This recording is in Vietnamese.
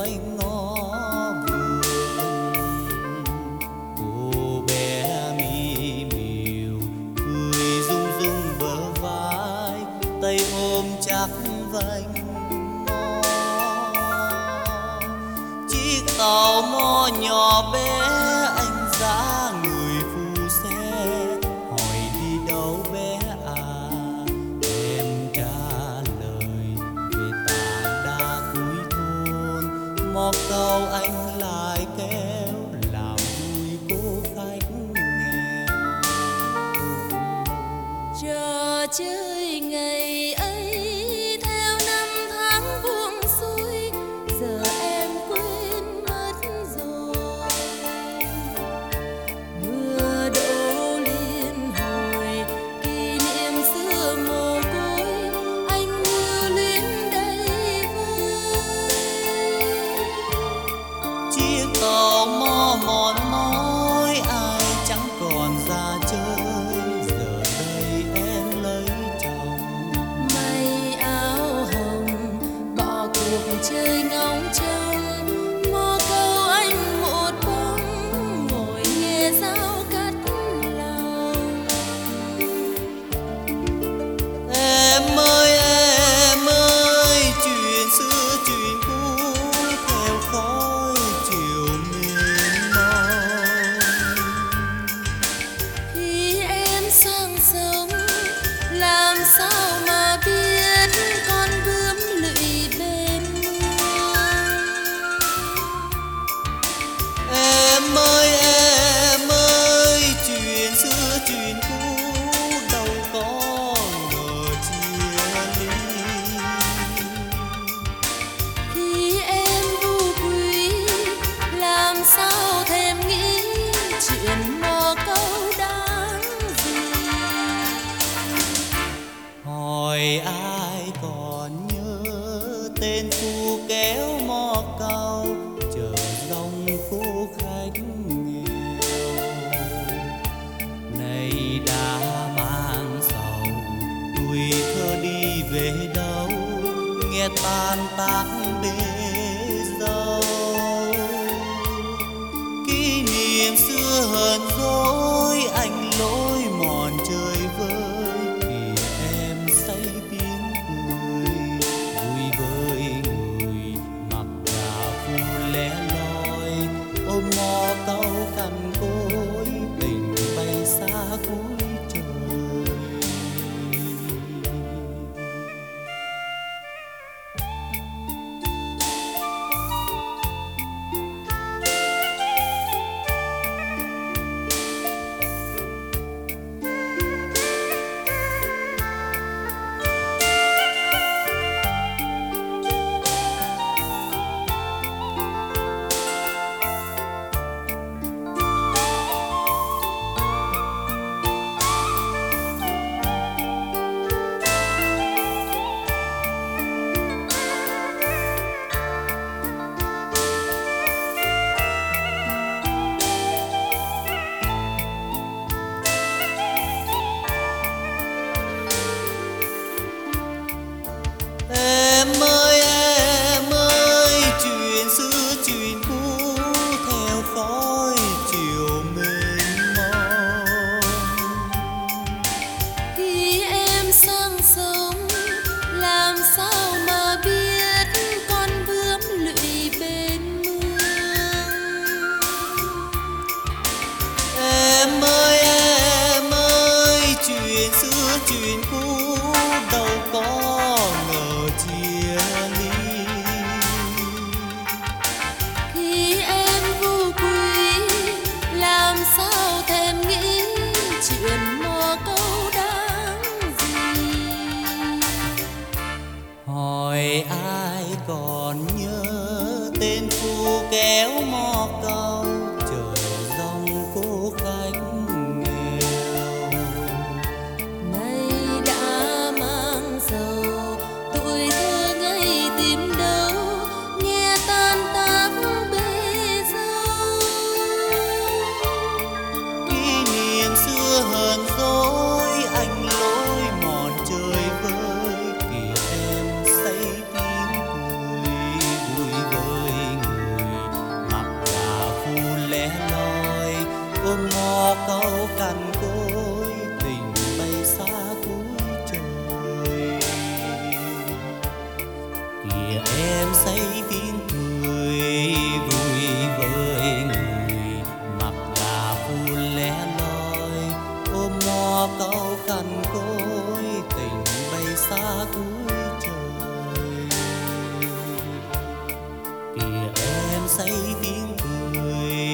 quanh ngõ vườn. Cô bé mi miều cười rung rung bờ vai, tay ôm chắc vành mò. Chiếc tàu mò nhỏ bé anh giá người phu xe, hỏi đi đâu bé à, em trả lời về tảng đá cuối thôn. Mò câu anh lại kéo làm vui cô khách nghèo. Trò chơi ngày ấy theo năm tháng buông xuôi, giờ em quên mất rồi. Mưa đổ liên hồi kỷ niệm xưa mồ côi, anh lưu luyến đây vơi. Chiếc tàu mò mòn mỏi ai chẳng còn ra chơi, giờ đây em lấy chồng. Mây áo hồng bỏ cuộc chơi ngóng trông, mò câu anh một bóng ngồi nghe dao cắt lòng. Em ơi, chuyện xưa chuyện cũ theo khói chiều miền mông. Khi em sang sông làm sao mà biết con bướm lụy bên mương. Em ơi, chuyện xưa chuyện cũ đâu có ngờ chia ly. Khi em vu quý làm sao thèm nghĩ chuyện mò câu đáng gì. Hỏi ai còn nhớ tên phu kéo mò câu, chờ dòng cô khách nghèo. Nay đã mang sầu, tuổi thơ đi về đâu, nghe tan tác bê dâu. Kỷ niệm xưa hờn dỗi anh lối mòn chơi vơi, thì em say tiếng cười vui với người mặc gà phu lẻ loi, ôm mò câu cằn cỗi tình bay xa cuối trời. Em ơi, chuyện xưa chuyện cũ theo khói chiều mênh mông. Khi em sang sông làm sao mà biết con bướm lụy bên mương. Em ơi, chuyện xưa chuyện cũ đâu có ngờ chia ly. Khi em vu quý làm sao thèm nghĩ chuyện mò câu đáng gì. Hỏi ai còn nhớ tên phu kéo mò câu, chờ dòng cô khách nghèo. Nay đã mang sầu, tuổi thơ ngây tìm đâu, nghe tan tác bê dâu. Kỷ niệm xưa hờn dỗi anh lối mòn chơi vơi, kìa em say tiếng cười vui với mò câu cằn cối tình bay xa cuối trời. Kìa em say tiếng cười vui với người mặc gà phu lẻ loi, ôm mò câu cằn cối tình bay xa cuối trời. Kìa em say tiếng cười